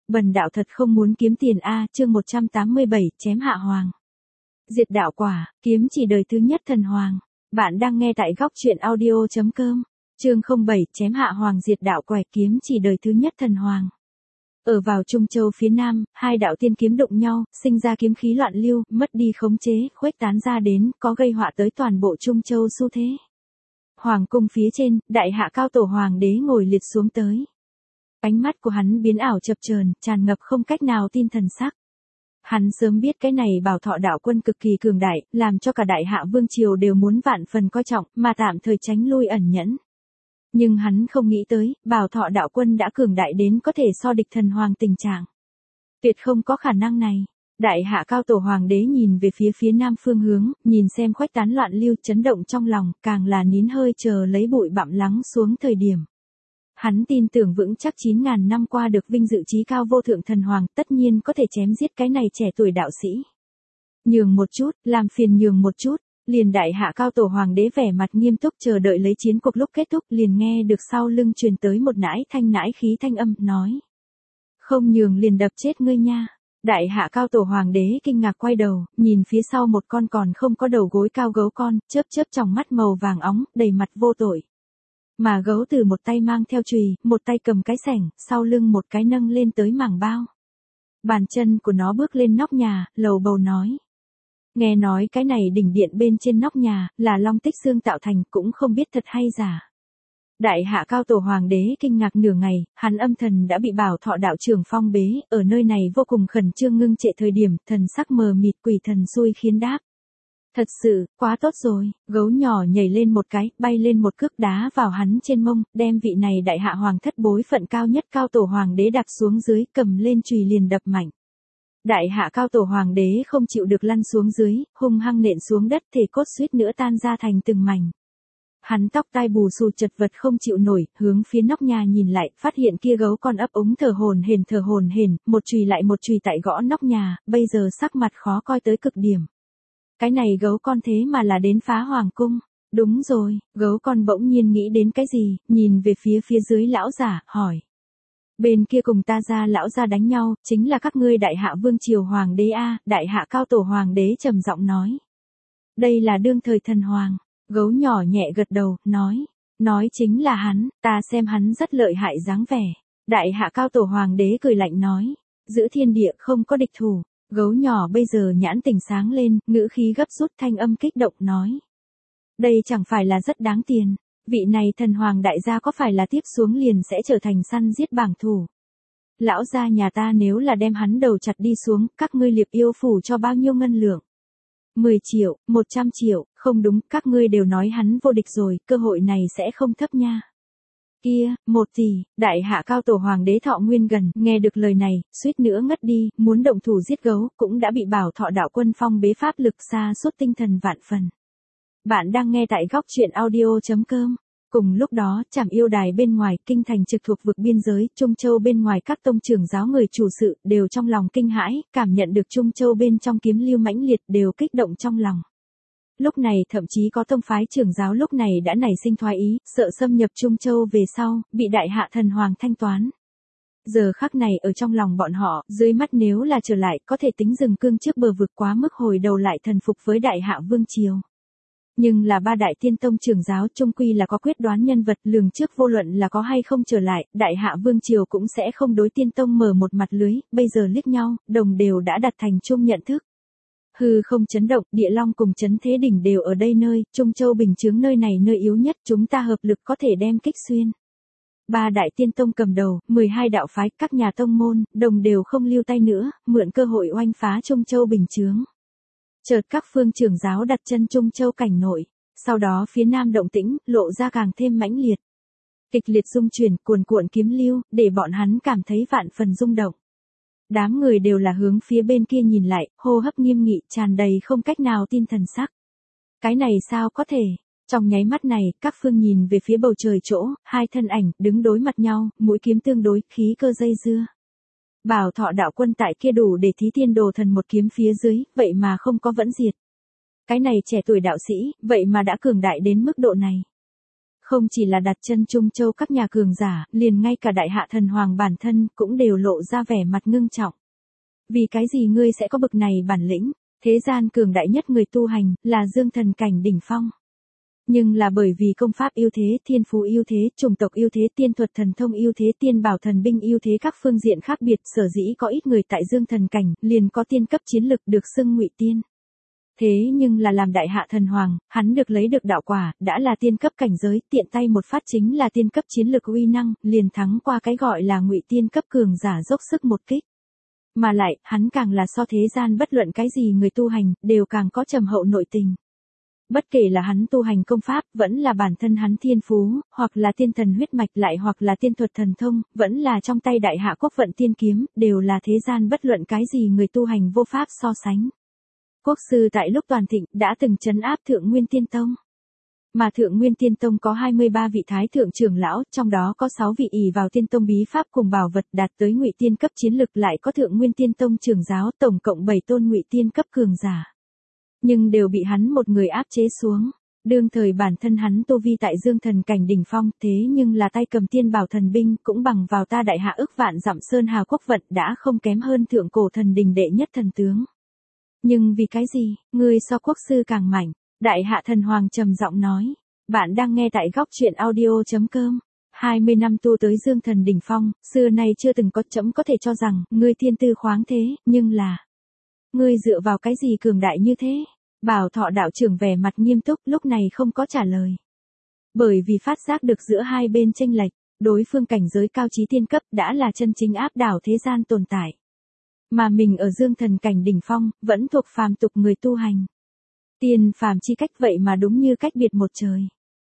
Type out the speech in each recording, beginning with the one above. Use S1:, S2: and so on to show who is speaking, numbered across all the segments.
S1: Bần đạo thật không muốn kiếm tiền a, chương 187, chém hạ hoàng. Diệt đạo quả, kiếm chỉ đời thứ nhất thần hoàng. Bạn đang nghe tại góc truyện audio.com. Chương 07, chém hạ hoàng diệt đạo quả, kiếm chỉ đời thứ nhất thần hoàng. Ở vào Trung Châu phía Nam, hai đạo tiên kiếm đụng nhau, sinh ra kiếm khí loạn lưu, mất đi khống chế, khuếch tán ra đến, có gây họa tới toàn bộ Trung Châu xu thế. Hoàng cung phía trên, đại hạ cao tổ hoàng đế ngồi liệt xuống tới. Ánh mắt của hắn biến ảo chập chờn, tràn ngập không cách nào tin thần sắc. Hắn sớm biết cái này Bảo Thọ đạo quân cực kỳ cường đại, làm cho cả đại hạ vương triều đều muốn vạn phần coi trọng, mà tạm thời tránh lui ẩn nhẫn. Nhưng hắn không nghĩ tới, Bảo Thọ đạo quân đã cường đại đến có thể so địch thần hoàng tình trạng. Tuyệt không có khả năng này. Đại hạ cao tổ hoàng đế nhìn về phía nam phương hướng, nhìn xem khuếch tán loạn lưu, chấn động trong lòng, càng là nín hơi chờ lấy bụi bặm lắng xuống thời điểm. Hắn tin tưởng vững chắc 9.000 năm qua được vinh dự chí cao vô thượng thần hoàng, tất nhiên có thể chém giết cái này trẻ tuổi đạo sĩ. Nhường một chút, làm phiền nhường một chút, liền đại hạ cao tổ hoàng đế vẻ mặt nghiêm túc chờ đợi lấy chiến cuộc lúc kết thúc, liền nghe được sau lưng truyền tới một nãi khí thanh âm, nói. Không nhường liền đập chết ngươi nha. Đại hạ cao tổ hoàng đế kinh ngạc quay đầu, nhìn phía sau một con còn không có đầu gối cao gấu con, chớp tròng mắt màu vàng óng, đầy mặt vô tội. Mà gấu từ một tay mang theo chùy, một tay cầm cái xẻng, sau lưng một cái nâng lên tới mảng bao. Bàn chân của nó bước lên nóc nhà, lầu bầu nói. Nghe nói cái này đỉnh điện bên trên nóc nhà, là long tích xương tạo thành, cũng không biết thật hay giả. Đại hạ cao tổ hoàng đế kinh ngạc nửa ngày, hắn âm thần đã bị Bảo Thọ đạo trưởng phong bế, ở nơi này vô cùng khẩn trương ngưng trệ thời điểm, thần sắc mờ mịt quỷ thần xui khiến đáp. Thật sự, quá tốt rồi, gấu nhỏ nhảy lên một cái, bay lên một cước đá vào hắn trên mông, đem vị này đại hạ hoàng thất bối phận cao nhất cao tổ hoàng đế đạp xuống dưới, cầm lên chùy liền đập mạnh. Đại hạ cao tổ hoàng đế không chịu được lăn xuống dưới, hung hăng nện xuống đất, thể cốt suýt nữa tan ra thành từng mảnh. Hắn tóc tai bù xù chật vật không chịu nổi, hướng phía nóc nhà nhìn lại, phát hiện kia gấu con ấp úng thở hổn hển, một chùy lại một chùy tại gõ nóc nhà, bây giờ sắc mặt khó coi tới cực điểm. Cái này gấu con thế mà là đến phá hoàng cung. Đúng rồi, gấu con bỗng nhiên nghĩ đến cái gì, nhìn về phía dưới lão giả, hỏi. Bên kia cùng ta ra lão gia đánh nhau, chính là các ngươi đại hạ vương triều hoàng đế a, đại hạ cao tổ hoàng đế trầm giọng nói. Đây là đương thời thần hoàng, gấu nhỏ nhẹ gật đầu, nói chính là hắn, ta xem hắn rất lợi hại dáng vẻ. Đại hạ cao tổ hoàng đế cười lạnh nói, giữ thiên địa không có địch thủ. Gấu nhỏ bây giờ nhãn tỉnh sáng lên, ngữ khí gấp rút thanh âm kích động nói. Đây chẳng phải là rất đáng tiền, vị này thần hoàng đại gia có phải là tiếp xuống liền sẽ trở thành săn giết bảng thủ. Lão gia nhà ta nếu là đem hắn đầu chặt đi xuống, các ngươi liệp yêu phủ cho bao nhiêu ngân lượng? 10 triệu, 100 triệu, không đúng, các ngươi đều nói hắn vô địch rồi, cơ hội này sẽ không thấp nha. Kia, 1 tỷ, đại hạ cao tổ hoàng đế thọ nguyên gần, nghe được lời này, suýt nữa ngất đi, muốn động thủ giết gấu, cũng đã bị Bảo Thọ đạo quân phong bế pháp lực xa suốt tinh thần vạn phần. Bạn đang nghe tại góc truyện audio.com. Cùng lúc đó, Trảm Yêu Đài bên ngoài, kinh thành trực thuộc vực biên giới, Trung Châu bên ngoài các tông trưởng giáo người chủ sự, đều trong lòng kinh hãi, cảm nhận được Trung Châu bên trong kiếm lưu mãnh liệt, đều kích động trong lòng. Lúc này thậm chí có tông phái trưởng giáo lúc này đã nảy sinh thoái ý, sợ xâm nhập Trung Châu về sau, bị đại hạ thần hoàng thanh toán. Giờ khắc này ở trong lòng bọn họ, dưới mắt nếu là trở lại, có thể tính dừng cương trước bờ vực quá mức hồi đầu lại thần phục với đại hạ vương triều. Nhưng là ba đại tiên tông trưởng giáo trung quy là có quyết đoán nhân vật, lường trước vô luận là có hay không trở lại, đại hạ vương triều cũng sẽ không đối tiên tông mở một mặt lưới, bây giờ liếc nhau, đồng đều đã đặt thành chung nhận thức. Hư không chấn động, địa long cùng chấn thế đỉnh đều ở đây nơi, Trung Châu bình chướng nơi này nơi yếu nhất, chúng ta hợp lực có thể đem kích xuyên. Ba đại tiên tông cầm đầu, 12 đạo phái, các nhà tông môn, đồng đều không lưu tay nữa, mượn cơ hội oanh phá Trung Châu bình chướng. Chợt các phương trưởng giáo đặt chân Trung Châu cảnh nội, sau đó phía nam động tĩnh, lộ ra càng thêm mãnh liệt. Kịch liệt dung chuyển, cuồn cuộn kiếm lưu, để bọn hắn cảm thấy vạn phần rung động. Đám người đều là hướng phía bên kia nhìn lại, hô hấp nghiêm nghị, tràn đầy không cách nào tin thần sắc. Cái này sao có thể? Trong nháy mắt này, các phương nhìn về phía bầu trời chỗ, hai thân ảnh, đứng đối mặt nhau, mũi kiếm tương đối, khí cơ dây dưa. Bảo Thọ đạo quân tại kia đủ để thí tiên đồ thần một kiếm phía dưới, vậy mà không có vẫn diệt. Cái này trẻ tuổi đạo sĩ, vậy mà đã cường đại đến mức độ này. Không chỉ là đặt chân Trung Châu các nhà cường giả, liền ngay cả đại hạ thần hoàng bản thân cũng đều lộ ra vẻ mặt ngưng trọng. Vì cái gì ngươi sẽ có bực này bản lĩnh? Thế gian cường đại nhất người tu hành, là dương thần cảnh đỉnh phong. Nhưng là bởi vì công pháp ưu thế, thiên phú ưu thế, chủng tộc ưu thế, tiên thuật thần thông ưu thế, tiên bảo thần binh ưu thế các phương diện khác biệt, sở dĩ có ít người tại dương thần cảnh, liền có tiên cấp chiến lực được xưng ngụy tiên. Thế nhưng là làm đại hạ thần hoàng, hắn được lấy được đạo quả, đã là tiên cấp cảnh giới, tiện tay một phát chính là tiên cấp chiến lực uy năng, liền thắng qua cái gọi là ngụy tiên cấp cường giả dốc sức một kích. Mà lại, hắn càng là so thế gian bất luận cái gì người tu hành, đều càng có trầm hậu nội tình. Bất kể là hắn tu hành công pháp, vẫn là bản thân hắn thiên phú, hoặc là tiên thần huyết mạch lại hoặc là tiên thuật thần thông, vẫn là trong tay đại hạ quốc vận tiên kiếm, đều là thế gian bất luận cái gì người tu hành vô pháp so sánh. Quốc sư tại lúc toàn thịnh, đã từng trấn áp Thượng Nguyên Tiên Tông. Mà Thượng Nguyên Tiên Tông có 23 vị thái thượng trưởng lão, trong đó có 6 vị ỷ vào Tiên Tông bí pháp cùng bảo vật đạt tới ngụy tiên cấp chiến lực, lại có Thượng Nguyên Tiên Tông trưởng giáo, tổng cộng 7 tôn ngụy tiên cấp cường giả. Nhưng đều bị hắn một người áp chế xuống. Đương thời bản thân hắn tu vi tại dương thần cảnh đỉnh phong, thế nhưng là tay cầm tiên bảo thần binh, cũng bằng vào ta đại hạ ức vạn dặm sơn hà quốc vận, đã không kém hơn thượng cổ thần đình đệ nhất thần tướng. Nhưng vì cái gì, ngươi so quốc sư càng mạnh? Đại hạ thần hoàng trầm giọng nói. Bạn đang nghe tại góc truyện audio.com. 20 năm tu tới dương thần đỉnh phong, xưa nay chưa từng có chấm có thể cho rằng, ngươi thiên tư khoáng thế, nhưng là... Ngươi dựa vào cái gì cường đại như thế? Bảo Thọ đạo trưởng vẻ mặt nghiêm túc, lúc này không có trả lời. Bởi vì phát giác được giữa hai bên chênh lệch, đối phương cảnh giới cao trí tiên cấp đã là chân chính áp đảo thế gian tồn tại. Mà mình ở dương thần cảnh đỉnh phong, vẫn thuộc phàm tục người tu hành. Tiên phàm chi cách vậy mà đúng như cách biệt một trời.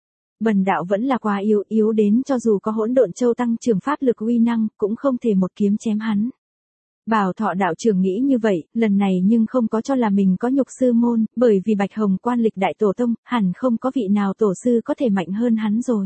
S1: Bần đạo vẫn là quá yếu đến cho dù có hỗn độn châu tăng trưởng pháp lực uy năng, cũng không thể một kiếm chém hắn. Bảo Thọ đạo trưởng nghĩ như vậy, lần này nhưng không có cho là mình có nhục sư môn, bởi vì Bạch Hồng quan lịch đại tổ tông, hẳn không có vị nào tổ sư có thể mạnh hơn hắn rồi.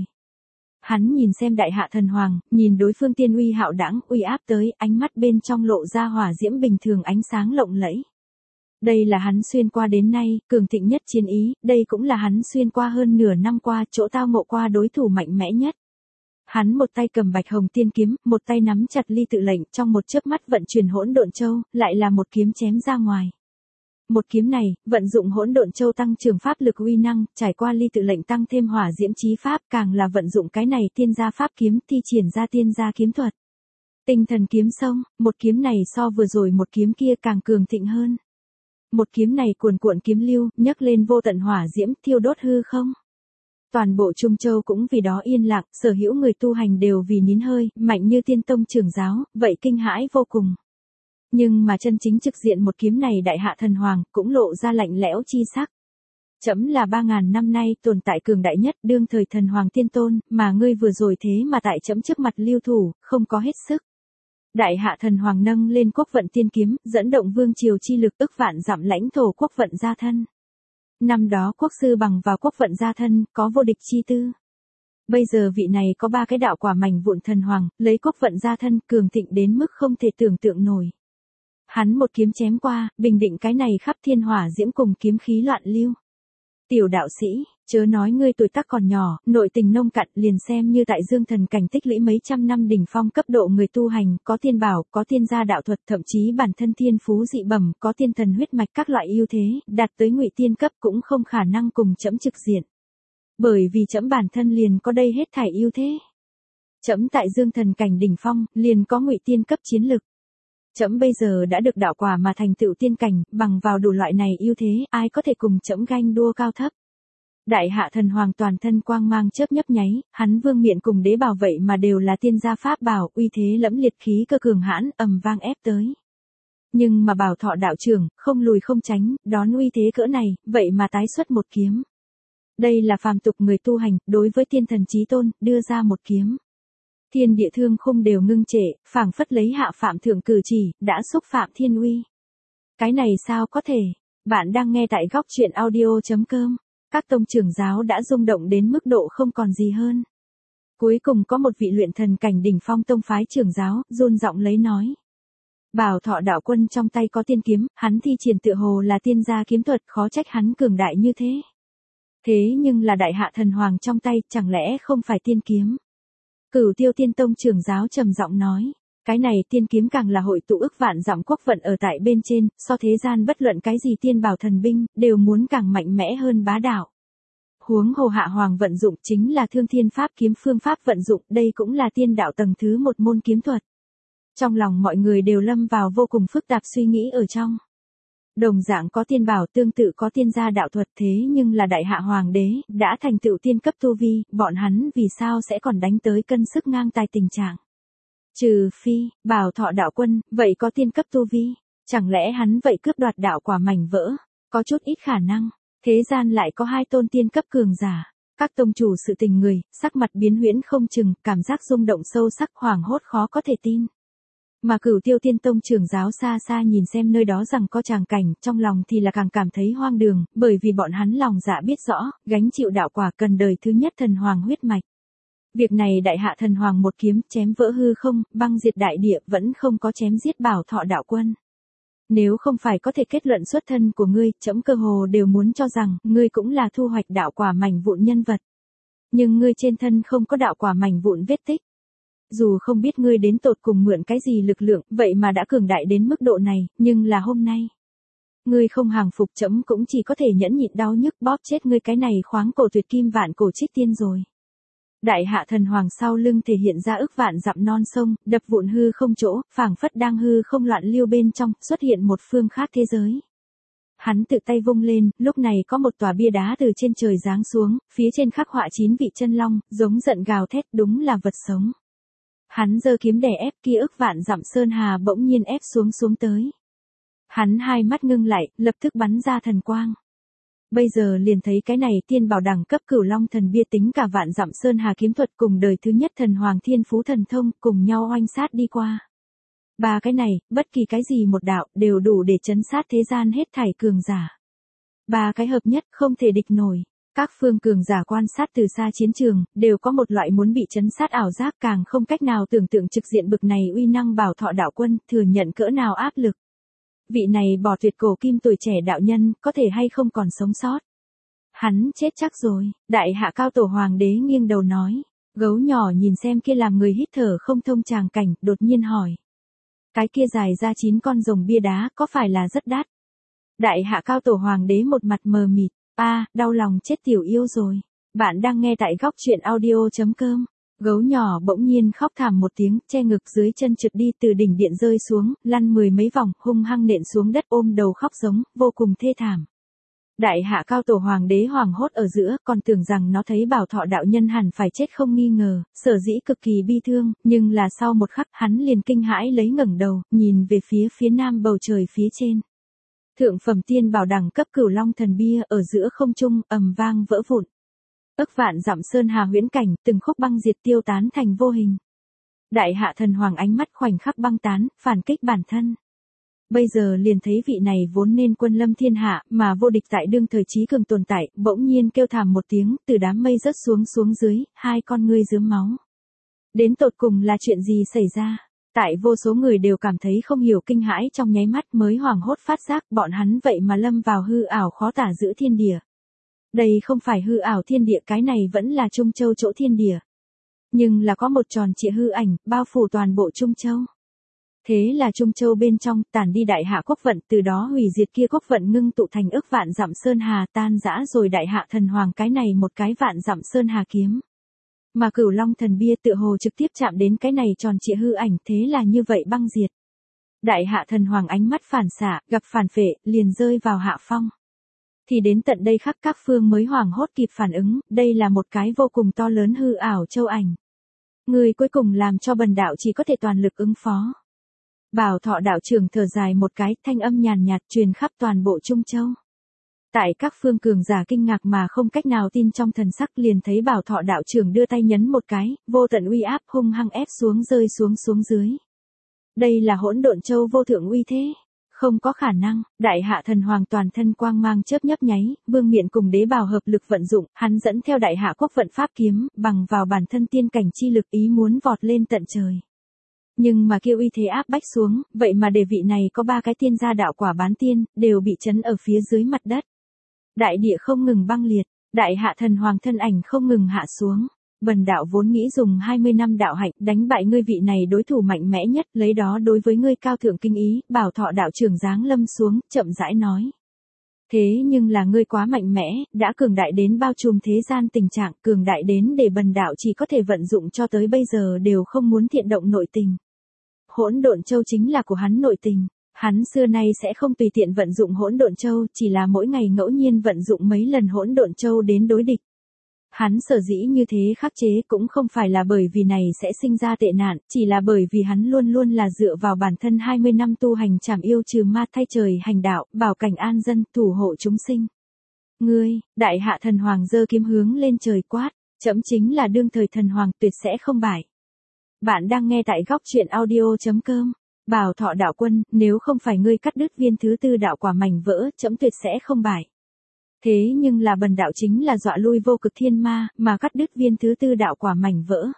S1: Hắn nhìn xem đại hạ thần hoàng, nhìn đối phương tiên uy hạo đãng, uy áp tới, ánh mắt bên trong lộ ra hỏa diễm bình thường ánh sáng lộng lẫy. Đây là hắn xuyên qua đến nay, cường thịnh nhất chiến ý, đây cũng là hắn xuyên qua hơn nửa năm qua, chỗ tao ngộ qua đối thủ mạnh mẽ nhất. Hắn một tay cầm Bạch Hồng tiên kiếm, một tay nắm chặt ly tự lệnh, trong một chớp mắt vận chuyển hỗn độn châu, lại là một kiếm chém ra ngoài. Một kiếm này, vận dụng hỗn độn châu tăng trưởng pháp lực uy năng, trải qua ly tự lệnh tăng thêm hỏa diễm chí pháp, càng là vận dụng cái này tiên gia pháp kiếm, thi triển ra tiên gia kiếm thuật. Tinh thần kiếm sông, một kiếm này so vừa rồi một kiếm kia càng cường thịnh hơn. Một kiếm này cuồn cuộn kiếm lưu, nhấc lên vô tận hỏa diễm, thiêu đốt hư không. Toàn bộ Trung Châu cũng vì đó yên lặng, sở hữu người tu hành đều vì nín hơi, mạnh như tiên tông trưởng giáo, vậy kinh hãi vô cùng. Nhưng mà chân chính trực diện một kiếm này đại hạ thần hoàng, cũng lộ ra lạnh lẽo chi sắc. Trẫm là 3.000 năm nay tồn tại cường đại nhất đương thời thần hoàng tiên tôn, mà ngươi vừa rồi thế mà tại trẫm trước mặt lưu thủ, không có hết sức. Đại hạ thần hoàng nâng lên quốc vận tiên kiếm, dẫn động vương triều chi lực ức vạn dặm lãnh thổ quốc vận gia thân. Năm đó quốc sư bằng vào quốc vận gia thân, có vô địch chi tư. Bây giờ vị này có 3 cái đạo quả mảnh vụn thần hoàng, lấy quốc vận gia thân cường thịnh đến mức không thể tưởng tượng nổi. Hắn một kiếm chém qua, bình định cái này khắp thiên hỏa diễm cùng kiếm khí loạn lưu. Tiểu đạo sĩ, chớ nói ngươi tuổi tác còn nhỏ, nội tình nông cạn, liền xem như tại dương thần cảnh tích lũy mấy trăm năm đỉnh phong cấp độ người tu hành, có tiên bảo, có tiên gia đạo thuật, thậm chí bản thân thiên phú dị bẩm, có tiên thần huyết mạch các loại ưu thế, đạt tới ngụy tiên cấp cũng không khả năng cùng trẫm trực diện. Bởi vì trẫm bản thân liền có đây hết thảy ưu thế. Trẫm tại dương thần cảnh đỉnh phong, liền có ngụy tiên cấp chiến lực. Trẫm bây giờ đã được đạo quả mà thành tựu tiên cảnh, bằng vào đủ loại này ưu thế, ai có thể cùng trẫm ganh đua cao thấp. Đại hạ thần hoàng toàn thân quang mang chớp nhấp nháy, hắn vương miện cùng đế bảo vậy mà đều là tiên gia pháp bảo, uy thế lẫm liệt khí cơ cường hãn, ầm vang ép tới. Nhưng mà Bảo Thọ đạo trưởng, không lùi không tránh, đón uy thế cỡ này, vậy mà tái xuất một kiếm. Đây là phàm tục người tu hành, đối với tiên thần chí tôn, đưa ra một kiếm. Thiên địa thương khung đều ngưng trệ, phảng phất lấy hạ phạm thượng cử chỉ, đã xúc phạm thiên uy. Cái này sao có thể? Bạn đang nghe tại góc truyện audio.com. Các tông trưởng giáo đã rung động đến mức độ không còn gì hơn. Cuối cùng có một vị luyện thần cảnh đỉnh phong tông phái trưởng giáo, run giọng lấy nói. Bảo Thọ đạo quân trong tay có tiên kiếm, hắn thi triển tựa hồ là tiên gia kiếm thuật, khó trách hắn cường đại như thế. Thế nhưng là đại hạ thần hoàng trong tay, chẳng lẽ không phải tiên kiếm? Cửu Tiêu Tiên Tông trưởng giáo trầm giọng nói, cái này tiên kiếm càng là hội tụ ức vạn dặm quốc vận ở tại bên trên, so thế gian bất luận cái gì tiên bảo thần binh, đều muốn càng mạnh mẽ hơn bá đạo. Huống hồ hạ hoàng vận dụng chính là thương thiên pháp kiếm phương pháp vận dụng, đây cũng là tiên đạo tầng thứ một môn kiếm thuật. Trong lòng mọi người đều lâm vào vô cùng phức tạp suy nghĩ ở trong. Đồng dạng có tiên bảo tương tự có tiên gia đạo thuật thế nhưng là đại hạ hoàng đế, đã thành tựu tiên cấp tu vi, bọn hắn vì sao sẽ còn đánh tới cân sức ngang tài tình trạng. Trừ phi, Bảo Thọ đạo quân, vậy có tiên cấp tu vi, chẳng lẽ hắn vậy cướp đoạt đạo quả mảnh vỡ, có chút ít khả năng, thế gian lại có hai tôn tiên cấp cường giả. Các tông chủ sự tình người, sắc mặt biến huyễn không chừng, cảm giác rung động sâu sắc hoảng hốt khó có thể tin. Mà Cửu Tiêu Tiên Tông trưởng giáo xa xa nhìn xem nơi đó rằng có tràng cảnh, trong lòng thì là càng cảm thấy hoang đường, bởi vì bọn hắn lòng dạ biết rõ, gánh chịu đạo quả cần đời thứ nhất thần hoàng huyết mạch. Việc này đại hạ thần hoàng một kiếm chém vỡ hư không, băng diệt đại địa vẫn không có chém giết Bảo Thọ đạo quân. Nếu không phải có thể kết luận xuất thân của ngươi, trẫm cơ hồ đều muốn cho rằng, ngươi cũng là thu hoạch đạo quả mảnh vụn nhân vật. Nhưng ngươi trên thân không có đạo quả mảnh vụn vết tích. Dù không biết ngươi đến tột cùng mượn cái gì lực lượng, vậy mà đã cường đại đến mức độ này, nhưng là hôm nay. Ngươi không hàng phục trẫm cũng chỉ có thể nhẫn nhịn đau nhức bóp chết ngươi cái này khoáng cổ tuyệt kim vạn cổ trích tiên rồi. Đại hạ thần hoàng sau lưng thể hiện ra ức vạn dặm non sông, đập vụn hư không chỗ, phảng phất đang hư không loạn lưu bên trong, xuất hiện một phương khác thế giới. Hắn tự tay vung lên, lúc này có một tòa bia đá từ trên trời giáng xuống, phía trên khắc họa 9 vị chân long, giống giận gào thét đúng là vật sống. Hắn giơ kiếm đè ép kia ức vạn dặm sơn hà bỗng nhiên ép xuống tới. Hắn hai mắt ngưng lại, lập tức bắn ra thần quang. Bây giờ liền thấy cái này tiên bảo đẳng cấp Cửu Long thần bia tính cả vạn dặm sơn hà kiếm thuật cùng đời thứ nhất thần hoàng thiên phú thần thông cùng nhau oanh sát đi qua. Ba cái này, bất kỳ cái gì một đạo đều đủ để chấn sát thế gian hết thảy cường giả. Ba cái hợp nhất không thể địch nổi. Các phương cường giả quan sát từ xa chiến trường, đều có một loại muốn bị chấn sát ảo giác càng không cách nào tưởng tượng trực diện bực này uy năng Bảo Thọ đạo quân, thừa nhận cỡ nào áp lực. Vị này bỏ tuyệt cổ kim tuổi trẻ đạo nhân, có thể hay không còn sống sót. Hắn chết chắc rồi, đại hạ cao tổ hoàng đế nghiêng đầu nói. Gấu nhỏ nhìn xem kia làm người hít thở không thông tràng cảnh, đột nhiên hỏi. Cái kia dài ra 9 con rồng bia đá, có phải là rất đắt? Đại hạ cao tổ hoàng đế một mặt mờ mịt. Đau lòng chết tiểu yêu rồi. Bạn đang nghe tại góc truyện audio.com. Gấu nhỏ bỗng nhiên khóc thảm một tiếng, che ngực dưới chân trượt đi từ đỉnh điện rơi xuống, lăn 10 mấy vòng, hung hăng nện xuống đất ôm đầu khóc giống, vô cùng thê thảm. Đại hạ cao tổ hoàng đế hoảng hốt ở giữa, còn tưởng rằng nó thấy Bảo Thọ đạo nhân hẳn phải chết không nghi ngờ, sở dĩ cực kỳ bi thương, nhưng là sau một khắc hắn liền kinh hãi lấy ngẩng đầu, nhìn về phía nam bầu trời phía trên. Thượng phẩm tiên bảo đẳng cấp Cửu Long thần bia ở giữa không trung, ầm vang vỡ vụn. Ức vạn dặm sơn hà huyễn cảnh, từng khúc băng diệt tiêu tán thành vô hình. Đại hạ thần hoàng ánh mắt khoảnh khắc băng tán, phản kích bản thân. Bây giờ liền thấy vị này vốn nên quân lâm thiên hạ, mà vô địch tại đương thời trí cường tồn tại, bỗng nhiên kêu thảm một tiếng, từ đám mây rớt xuống dưới, hai con ngươi rướm máu. Đến tột cùng là chuyện gì xảy ra? Tại vô số người đều cảm thấy không hiểu kinh hãi trong nháy mắt mới hoảng hốt phát giác bọn hắn vậy mà lâm vào hư ảo khó tả giữa thiên địa. Đây không phải hư ảo thiên địa, cái này vẫn là Trung Châu chỗ thiên địa. Nhưng là có một tròn trịa hư ảnh, bao phủ toàn bộ Trung Châu. Thế là Trung Châu bên trong, tản đi đại hạ quốc vận, từ đó hủy diệt kia quốc vận ngưng tụ thành ức vạn dặm sơn hà tan rã rồi đại hạ thần hoàng cái này một cái vạn dặm sơn hà kiếm. Mà Cửu Long thần bia tựa hồ trực tiếp chạm đến cái này tròn trịa hư ảnh, thế là như vậy băng diệt. Đại hạ thần hoàng ánh mắt phản xạ, gặp phản phệ, liền rơi vào hạ phong. Thì đến tận đây khắc các phương mới hoảng hốt kịp phản ứng, đây là một cái vô cùng to lớn hư ảo châu ảnh. Người cuối cùng làm cho bần đạo chỉ có thể toàn lực ứng phó. Bảo Thọ đạo trưởng thở dài một cái, thanh âm nhàn nhạt truyền khắp toàn bộ Trung Châu. Tại các phương cường giả kinh ngạc mà không cách nào tin trong thần sắc liền thấy Bảo Thọ đạo trưởng đưa tay nhấn một cái, vô tận uy áp hung hăng ép xuống rơi xuống dưới. Đây là Hỗn Độn Châu vô thượng uy thế. Không có khả năng, đại hạ thần hoàng toàn thân quang mang chớp nhấp nháy, vương miện cùng đế bào hợp lực vận dụng, hắn dẫn theo đại hạ quốc vận pháp kiếm, bằng vào bản thân tiên cảnh chi lực ý muốn vọt lên tận trời. Nhưng mà kia uy thế áp bách xuống, vậy mà để vị này có 3 cái tiên gia đạo quả bán tiên, đều bị chấn ở phía dưới mặt đất. Đại địa không ngừng băng liệt, Đại hạ thần hoàng thân ảnh không ngừng hạ xuống. Bần đạo vốn nghĩ dùng 20 năm đạo hạnh đánh bại ngươi vị này đối thủ mạnh mẽ nhất, lấy đó đối với ngươi cao thượng kinh ý. Bảo Thọ đạo trưởng giáng lâm xuống, chậm rãi nói. Thế nhưng là ngươi quá mạnh mẽ, đã cường đại đến bao trùm thế gian tình trạng, cường đại đến để bần đạo chỉ có thể vận dụng cho tới bây giờ đều không muốn thiện động nội tình. Hỗn độn châu chính là của hắn nội tình. Hắn xưa nay sẽ không tùy tiện vận dụng hỗn độn châu, chỉ là mỗi ngày ngẫu nhiên vận dụng mấy lần hỗn độn châu đến đối địch. Hắn sở dĩ như thế khắc chế cũng không phải là bởi vì này sẽ sinh ra tệ nạn, chỉ là bởi vì hắn luôn luôn là dựa vào bản thân 20 năm tu hành trảm yêu trừ ma thay trời hành đạo, bảo cảnh an dân, thủ hộ chúng sinh. Ngươi, đại hạ thần hoàng giơ kiếm hướng lên trời quát, trẫm chính là đương thời thần hoàng tuyệt sẽ không bại. Bạn đang nghe tại góc truyện audio.com. Bảo Thọ đạo quân, nếu không phải ngươi cắt đứt viên thứ tư đạo quả mảnh vỡ, trẫm tuyệt sẽ không bại. Thế nhưng là bần đạo chính là dọa lui vô cực thiên ma, mà cắt đứt viên thứ tư đạo quả mảnh vỡ.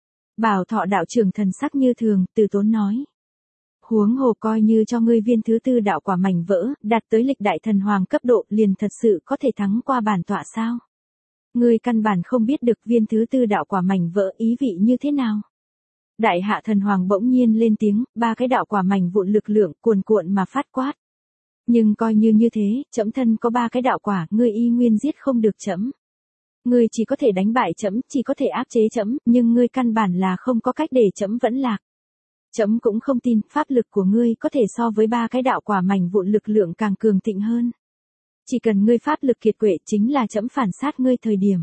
S1: Bảo Thọ đạo trưởng thần sắc như thường, từ tốn nói. Huống hồ coi như cho ngươi viên thứ tư đạo quả mảnh vỡ, đạt tới lịch đại thần hoàng cấp độ liền thật sự có thể thắng qua bản tọa sao? Ngươi căn bản không biết được viên thứ tư đạo quả mảnh vỡ ý vị như thế nào. Đại hạ thần hoàng bỗng nhiên lên tiếng, ba cái đạo quả mảnh vụn lực lượng cuồn cuộn mà phát quát. Nhưng coi như thế, trẫm thân có ba cái đạo quả, ngươi y nguyên giết không được trẫm. Ngươi chỉ có thể đánh bại trẫm, chỉ có thể áp chế trẫm, nhưng ngươi căn bản là không có cách để trẫm vẫn lạc. Trẫm cũng không tin, pháp lực của ngươi có thể so với ba cái đạo quả mảnh vụn lực lượng càng cường thịnh hơn. Chỉ cần ngươi pháp lực kiệt quệ chính là trẫm phản sát ngươi thời điểm.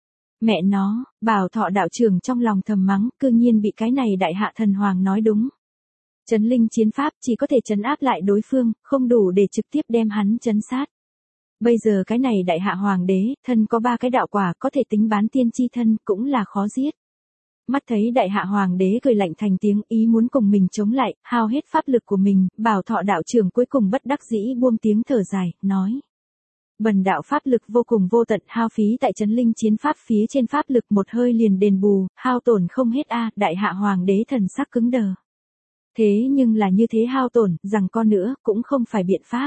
S1: Mẹ nó, Bảo Thọ đạo trưởng trong lòng thầm mắng, cư nhiên bị cái này đại hạ thần hoàng nói đúng. Trấn linh chiến pháp chỉ có thể trấn áp lại đối phương, không đủ để trực tiếp đem hắn trấn sát. Bây giờ cái này đại hạ hoàng đế, thân có ba cái đạo quả có thể tính bán tiên chi thân, cũng là khó giết. Mắt thấy đại hạ hoàng đế cười lạnh thành tiếng, ý muốn cùng mình chống lại, hao hết pháp lực của mình, Bảo Thọ đạo trưởng cuối cùng bất đắc dĩ buông tiếng thở dài, nói. Bần đạo pháp lực vô cùng vô tận, hao phí tại trấn linh chiến pháp phía trên pháp lực một hơi liền đền bù, hao tổn không hết a. Đại hạ hoàng đế thần sắc cứng đờ. Thế nhưng là như thế hao tổn, rằng con nữa, cũng không phải biện pháp.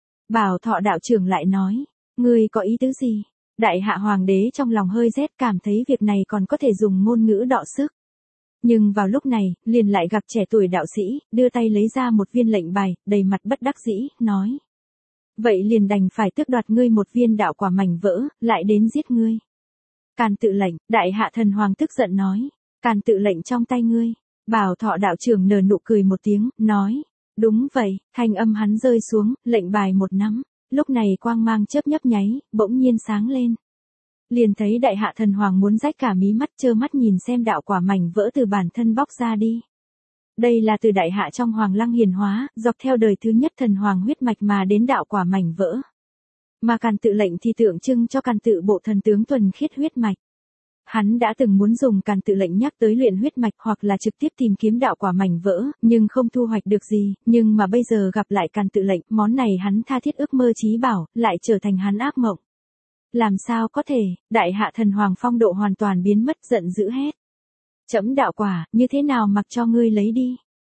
S1: Bảo Thọ đạo trưởng lại nói, ngươi có ý tứ gì? Đại hạ hoàng đế trong lòng hơi rét, cảm thấy việc này còn có thể dùng ngôn ngữ đọ sức. Nhưng vào lúc này, liền lại gặp trẻ tuổi đạo sĩ, đưa tay lấy ra một viên lệnh bài, đầy mặt bất đắc dĩ, nói. Vậy liền đành phải tước đoạt ngươi một viên đạo quả mảnh vỡ, lại đến giết ngươi. Càn tự lệnh, đại hạ thần hoàng tức giận nói. Càn tự lệnh trong tay ngươi. Bảo Thọ đạo trưởng nở nụ cười một tiếng, nói. Đúng vậy, thanh âm hắn rơi xuống, lệnh bài một nắm. Lúc này quang mang chớp nhấp nháy, bỗng nhiên sáng lên. Liền thấy đại hạ thần hoàng muốn rách cả mí mắt, trơ mắt nhìn xem đạo quả mảnh vỡ từ bản thân bóc ra đi. Đây là từ đại hạ trong hoàng lăng hiền hóa, dọc theo đời thứ nhất thần hoàng huyết mạch mà đến đạo quả mảnh vỡ. Mà Càn tự lệnh thì tượng trưng cho Càn tự bộ thần tướng thuần khiết huyết mạch. Hắn đã từng muốn dùng Càn tự lệnh nhắc tới luyện huyết mạch hoặc là trực tiếp tìm kiếm đạo quả mảnh vỡ, nhưng không thu hoạch được gì, nhưng mà bây giờ gặp lại Càn tự lệnh, món này hắn tha thiết ước mơ chí bảo, lại trở thành hắn ác mộng. Làm sao có thể, đại hạ thần hoàng phong độ hoàn toàn biến mất, giận dữ hét. Trẫm đạo quả, như thế nào mặc cho ngươi lấy đi.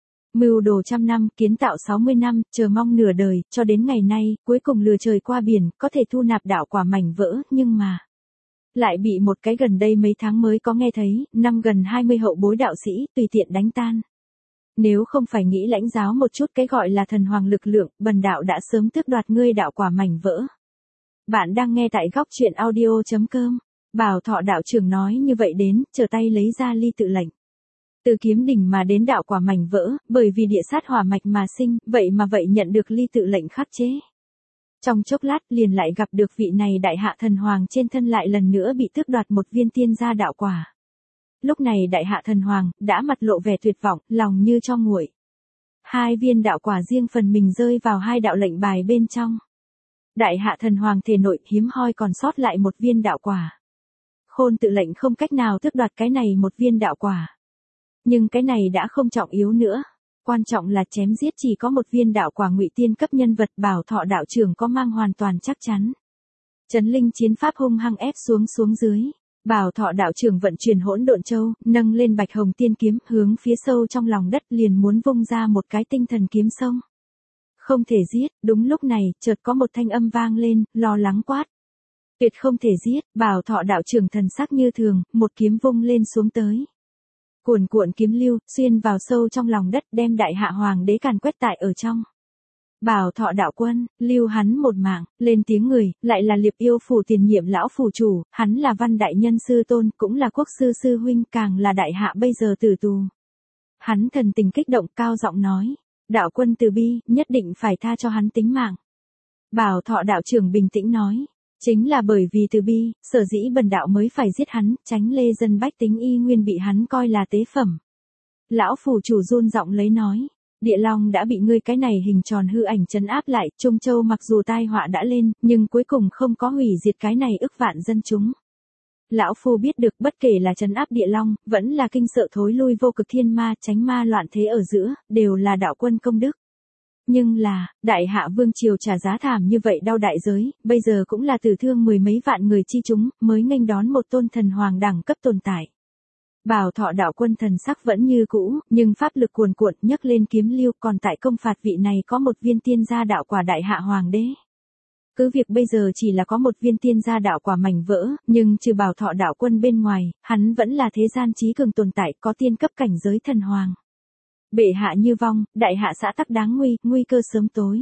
S1: Mưu đồ 100 năm, kiến tạo 60 năm, chờ mong nửa đời, cho đến ngày nay, cuối cùng lừa trời qua biển, có thể thu nạp đạo quả mảnh vỡ, nhưng mà. Lại bị một cái gần đây mấy tháng mới có nghe thấy, năm gần 20 hậu bối đạo sĩ, tùy tiện đánh tan. Nếu không phải nghĩ lãnh giáo một chút cái gọi là thần hoàng lực lượng, bần đạo đã sớm tước đoạt ngươi đạo quả mảnh vỡ. Bạn đang nghe tại góc truyện audio.com. Bảo Thọ đạo trưởng nói như vậy đến, trở tay lấy ra ly tự lệnh. Từ kiếm đỉnh mà đến đạo quả mảnh vỡ, bởi vì địa sát hỏa mạch mà sinh, vậy nhận được ly tự lệnh khắc chế. Trong chốc lát liền lại gặp được vị này đại hạ thần hoàng trên thân lại lần nữa bị tước đoạt một viên tiên gia đạo quả. Lúc này đại hạ thần hoàng, đã mặt lộ vẻ tuyệt vọng, lòng như cho nguội. Hai viên đạo quả riêng phần mình rơi vào hai đạo lệnh bài bên trong. Đại hạ thần hoàng thể nội hiếm hoi còn sót lại một viên đạo quả. Khôn tự lệnh không cách nào tước đoạt cái này một viên đạo quả. Nhưng cái này đã không trọng yếu nữa. Quan trọng là chém giết chỉ có một viên đạo quả ngụy tiên cấp nhân vật, Bảo Thọ đạo trưởng có mang hoàn toàn chắc chắn. Trấn linh chiến pháp hung hăng ép xuống dưới. Bảo Thọ đạo trưởng vận chuyển hỗn độn châu, nâng lên bạch hồng tiên kiếm, hướng phía sâu trong lòng đất liền muốn vung ra một cái tinh thần kiếm sông. Không thể giết, đúng lúc này, chợt có một thanh âm vang lên, lo lắng quát. Tuyệt không thể giết, Bảo Thọ đạo trưởng thần sắc như thường, một kiếm vung lên xuống tới. Cuồn cuộn kiếm lưu, xuyên vào sâu trong lòng đất, đem đại hạ hoàng đế càn quét tại ở trong. Bảo Thọ đạo quân, lưu hắn một mạng, lên tiếng người, lại là Liệp Yêu phủ tiền nhiệm lão phủ chủ, hắn là Văn đại nhân sư tôn, cũng là quốc sư sư huynh, càng là đại hạ bây giờ tử tù. Hắn thần tình kích động cao giọng nói, đạo quân từ bi, nhất định phải tha cho hắn tính mạng. Bảo Thọ đạo trưởng bình tĩnh nói, chính là bởi vì từ bi, sở dĩ bần đạo mới phải giết hắn, tránh lê dân bách tính y nguyên bị hắn coi là tế phẩm. Lão phủ chủ run giọng lấy nói, Địa Long đã bị ngươi cái này hình tròn hư ảnh trấn áp lại, Trung Châu mặc dù tai họa đã lên, nhưng cuối cùng không có hủy diệt cái này ức vạn dân chúng. Lão phu biết được bất kể là trấn áp Địa Long, vẫn là kinh sợ thối lui vô cực thiên ma, tránh ma loạn thế ở giữa, đều là đạo quân công đức. Nhưng là, đại hạ vương triều trả giá thảm như vậy đau đại giới, bây giờ cũng là tử thương mười mấy vạn người chi chúng, mới nghênh đón một tôn thần hoàng đẳng cấp tồn tại. Bảo Thọ đạo quân thần sắc vẫn như cũ, nhưng pháp lực cuồn cuộn nhấc lên kiếm lưu, còn tại công phạt vị này có một viên tiên gia đạo quả đại hạ hoàng đế. Cứ việc bây giờ chỉ là có một viên tiên gia đạo quả mảnh vỡ, nhưng trừ Bảo Thọ đạo quân bên ngoài, hắn vẫn là thế gian chí cường tồn tại, có tiên cấp cảnh giới thần hoàng. Bệ hạ như vong, đại hạ xã tắc đáng nguy, nguy cơ sớm tối.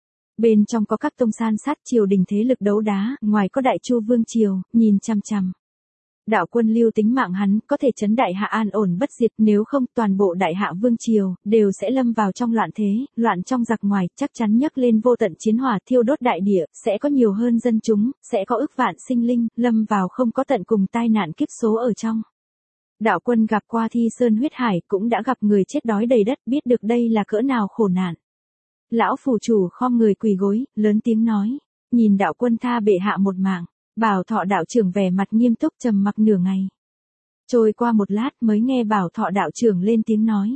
S1: Bên trong có các tông san sát triều đình thế lực đấu đá, ngoài có đại chu vương triều, nhìn chằm chằm. Đạo quân lưu tính mạng hắn, có thể trấn đại hạ an ổn bất diệt, nếu không toàn bộ đại hạ vương triều, đều sẽ lâm vào trong loạn thế, loạn trong giặc ngoài, chắc chắn nhấc lên vô tận chiến hỏa thiêu đốt đại địa, sẽ có nhiều hơn dân chúng, sẽ có ức vạn sinh linh, lâm vào không có tận cùng tai nạn kiếp số ở trong. Đạo quân gặp qua thi sơn huyết hải, cũng đã gặp người chết đói đầy đất, biết được đây là cỡ nào khổ nạn. Lão phủ chủ khom người quỳ gối, lớn tiếng nói, nhìn đạo quân tha bệ hạ một mạng. Bảo Thọ đạo trưởng vẻ mặt nghiêm túc trầm mặc nửa ngày. Trôi qua một lát mới nghe Bảo Thọ đạo trưởng lên tiếng nói.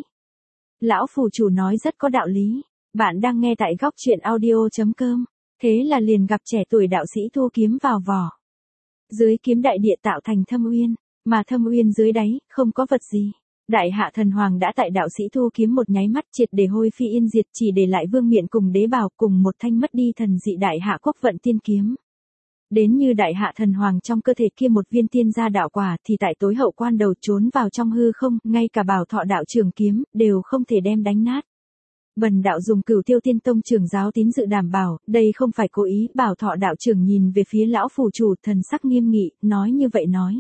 S1: Lão phủ chủ nói rất có đạo lý. Bạn đang nghe tại góc truyện audio.com. Thế là liền gặp trẻ tuổi đạo sĩ thu kiếm vào vỏ. Dưới kiếm đại địa tạo thành thâm uyên, mà thâm uyên dưới đáy, không có vật gì. Đại hạ thần hoàng đã tại đạo sĩ thu kiếm một nháy mắt triệt để hôi phi yên diệt, chỉ để lại vương miện cùng đế bào cùng một thanh mất đi thần dị đại hạ quốc vận tiên kiếm. Đến như đại hạ thần hoàng trong cơ thể kia một viên tiên gia đạo quả thì tại tối hậu quan đầu trốn vào trong hư không, ngay cả Bảo Thọ đạo trưởng kiếm, đều không thể đem đánh nát. Bần đạo dùng Cửu Tiêu Tiên Tông trưởng giáo tín dự đảm bảo, đây không phải cố ý. Bảo Thọ đạo trưởng nhìn về phía lão phủ chủ thần sắc nghiêm nghị, nói như vậy nói.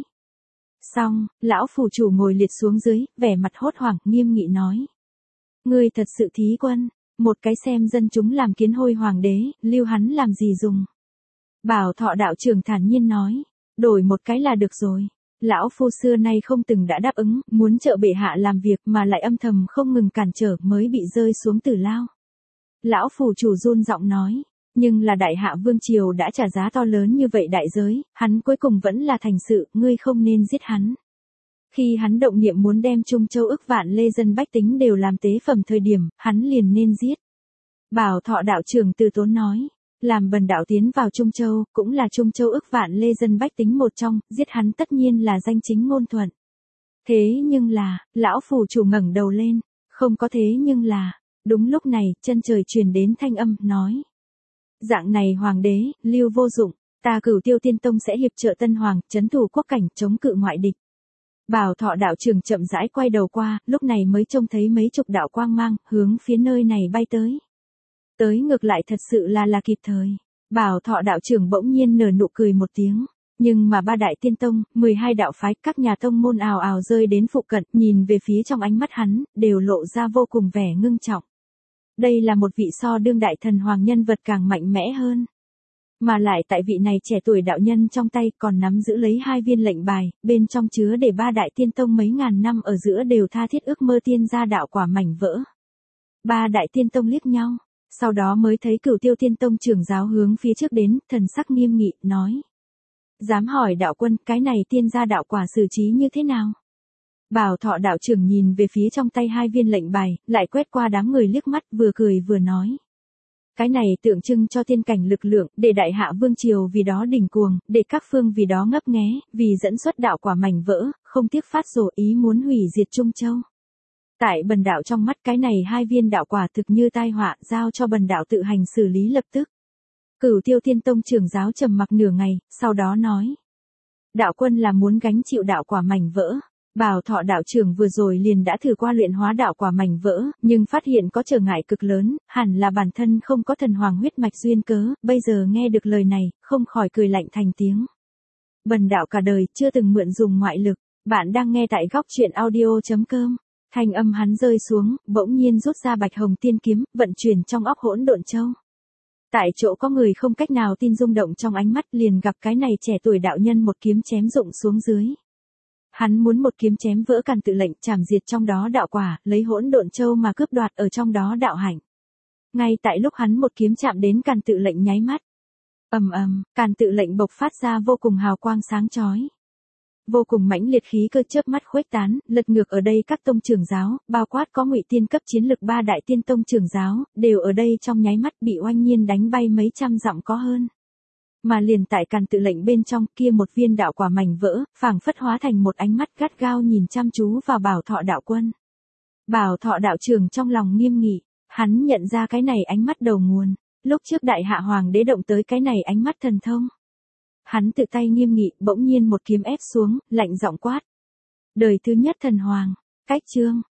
S1: Xong, lão phủ chủ ngồi liệt xuống dưới, vẻ mặt hốt hoảng, nghiêm nghị nói. Ngươi thật sự thí quân, một cái xem dân chúng làm kiến hôi hoàng đế, lưu hắn làm gì dùng. Bảo Thọ đạo trưởng thản nhiên nói, đổi một cái là được rồi. Lão phu xưa nay không từng đã đáp ứng, muốn trợ bệ hạ làm việc mà lại âm thầm không ngừng cản trở mới bị rơi xuống tử lao. Lão phủ chủ run giọng nói, nhưng là đại hạ vương triều đã trả giá to lớn như vậy đại giới, hắn cuối cùng vẫn là thành sự, ngươi không nên giết hắn. Khi hắn động niệm muốn đem Trung Châu ức vạn lê dân bách tính đều làm tế phẩm thời điểm, hắn liền nên giết. Bảo Thọ đạo trưởng từ tốn nói. Làm bần đạo tiến vào Trung Châu, cũng là Trung Châu ức vạn lê dân bách tính một trong, giết hắn tất nhiên là danh chính ngôn thuận. Thế nhưng là, lão phủ chủ ngẩng đầu lên, không có thế nhưng là, đúng lúc này, chân trời truyền đến thanh âm, nói. Dạng này hoàng đế, lưu vô dụng, ta Cửu Tiêu Tiên Tông sẽ hiệp trợ tân hoàng, trấn thủ quốc cảnh, chống cự ngoại địch. Bảo Thọ đạo trưởng chậm rãi quay đầu qua, lúc này mới trông thấy mấy chục đạo quang mang, hướng phía nơi này bay tới. Tới ngược lại thật sự là kịp thời. Bảo Thọ đạo trưởng bỗng nhiên nở nụ cười một tiếng. Nhưng mà ba đại tiên tông, 12 đạo phái, các nhà tông môn ào ào rơi đến phụ cận, nhìn về phía trong ánh mắt hắn, đều lộ ra vô cùng vẻ ngưng trọng. Đây là một vị so đương đại thần hoàng nhân vật càng mạnh mẽ hơn. Mà lại tại vị này trẻ tuổi đạo nhân trong tay còn nắm giữ lấy 2 viên lệnh bài, bên trong chứa để ba đại tiên tông mấy ngàn năm ở giữa đều tha thiết ước mơ tiên gia đạo quả mảnh vỡ. Ba đại tiên tông liếc nhau. Sau đó mới thấy Cửu Tiêu Tiên Tông trưởng giáo hướng phía trước đến, thần sắc nghiêm nghị, nói. Dám hỏi đạo quân, cái này tiên gia đạo quả xử trí như thế nào? Bảo Thọ đạo trưởng nhìn về phía trong tay 2 viên lệnh bài, lại quét qua đám người liếc mắt, vừa cười vừa nói. Cái này tượng trưng cho tiên cảnh lực lượng, để đại hạ vương triều vì đó đỉnh cuồng, để các phương vì đó ngấp nghé, vì dẫn xuất đạo quả mảnh vỡ, không tiếc phát rồ ý muốn hủy diệt Trung Châu. Tại bần đạo trong mắt cái này 2 viên đạo quả thực như tai họa, giao cho bần đạo tự hành xử lý lập tức. Cửu Tiêu Tiên Tông trưởng giáo trầm mặc nửa ngày, sau đó nói. Đạo quân là muốn gánh chịu đạo quả mảnh vỡ. Bảo Thọ đạo trưởng vừa rồi liền đã thử qua luyện hóa đạo quả mảnh vỡ, nhưng phát hiện có trở ngại cực lớn, hẳn là bản thân không có thần hoàng huyết mạch duyên cớ, bây giờ nghe được lời này, không khỏi cười lạnh thành tiếng. Bần đạo cả đời chưa từng mượn dùng ngoại lực, bạn đang nghe tại góc truyện audio.com. Thanh âm hắn rơi xuống, bỗng nhiên rút ra Bạch Hồng Tiên kiếm, vận chuyển trong óc Hỗn Độn Châu. Tại chỗ có người không cách nào tin rung động trong ánh mắt, liền gặp cái này trẻ tuổi đạo nhân một kiếm chém rụng xuống dưới. Hắn muốn một kiếm chém vỡ Càn Tự Lệnh, chảm diệt trong đó đạo quả, lấy Hỗn Độn Châu mà cướp đoạt ở trong đó đạo hạnh. Ngay tại lúc hắn một kiếm chạm đến Càn Tự Lệnh nháy mắt, ầm ầm, Càn Tự Lệnh bộc phát ra vô cùng hào quang sáng chói. Vô cùng mãnh liệt khí cơ chớp mắt khuếch tán, lật ngược ở đây các tông trưởng giáo, bao quát có Ngụy Tiên cấp chiến lực 3 đại tiên tông trưởng giáo, đều ở đây trong nháy mắt bị oanh nhiên đánh bay mấy trăm dặm có hơn. Mà liền tại Càn Tự Lệnh bên trong kia một viên đạo quả mảnh vỡ, phảng phất hóa thành một ánh mắt gắt gao nhìn chăm chú vào Bảo Thọ đạo quân. Bảo Thọ đạo trưởng trong lòng nghiêm nghị, hắn nhận ra cái này ánh mắt đầu nguồn, lúc trước đại hạ hoàng đế động tới cái này ánh mắt thần thông. Hắn tự tay nghiêm nghị, bỗng nhiên một kiếm ép xuống, lạnh giọng quát. Đời thứ nhất thần hoàng, cách chương,